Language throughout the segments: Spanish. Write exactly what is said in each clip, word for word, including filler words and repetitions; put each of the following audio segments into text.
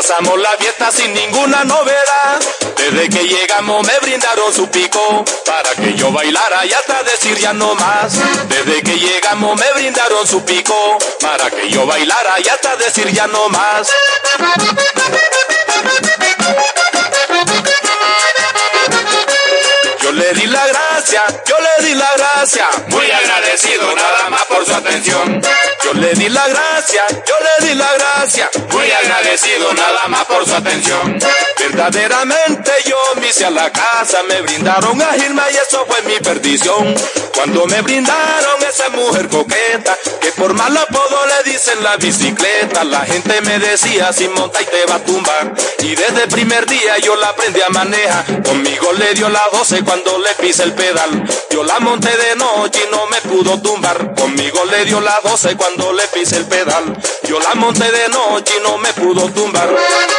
Pasamos la fiesta sin ninguna novedad. Desde que llegamos me brindaron su pico para que yo bailara y hasta decir ya no más. Desde que llegamos me brindaron su pico para que yo bailara y hasta decir ya no más. Yo le di la gracia, yo le di la gracia, muy agradecido nada más por su atención. Yo le di la gracia, yo le di la gracia, muy agradecido nada más por su atención. Verdaderamente yo me hice a la casa, me brindaron a Gilma y eso fue mi perdición. Cuando me brindaron esa mujer coqueta, que por mal apodo le dicen la bicicleta, la gente me decía si monta y te va a tumbar. Y desde el primer día yo la aprendí a manejar, conmigo le dio las doce cuando le pise el pedal. Yo la monté de noche y no me pudo tumbar, conmigo le dio las doce cuando le pise el pedal. Yo la monté de noche y no me pudo tumbar.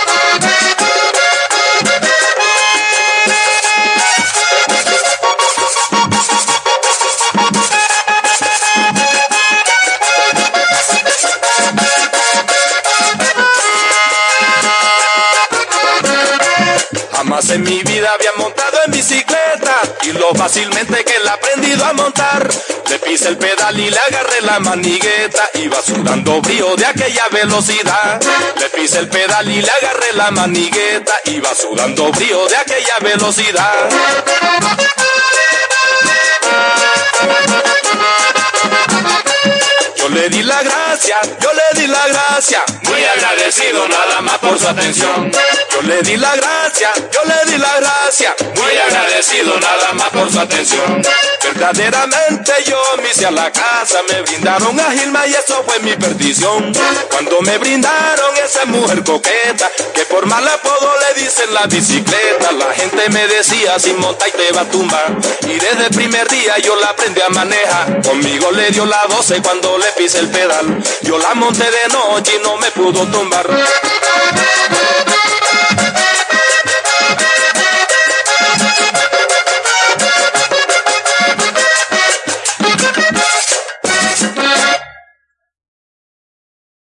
Jamás en mi vida había montado en bicicleta y lo fácilmente que la he aprendido a montar. Le pise el pedal y le agarré la manigueta, iba sudando frío de aquella velocidad. Le pise el pedal y le agarré la manigueta, iba sudando frío de aquella velocidad. Yo le di la gracia, yo le di la gracia, muy agradecido nada más por su atención. Yo le di la gracia, yo le di la gracia, muy agradecido nada más por su atención. Verdaderamente yo me hice a la casa, me brindaron a Gilma y eso fue mi perdición. Cuando me brindaron esa mujer coqueta, que por mal apodo le dicen la bicicleta, la gente me decía si monta y te va a tumbar. Y desde el primer día yo la aprendí a manejar, conmigo le dio las doce cuando le pise el pedal. Yo la monté de noche y no me pudo tumbar.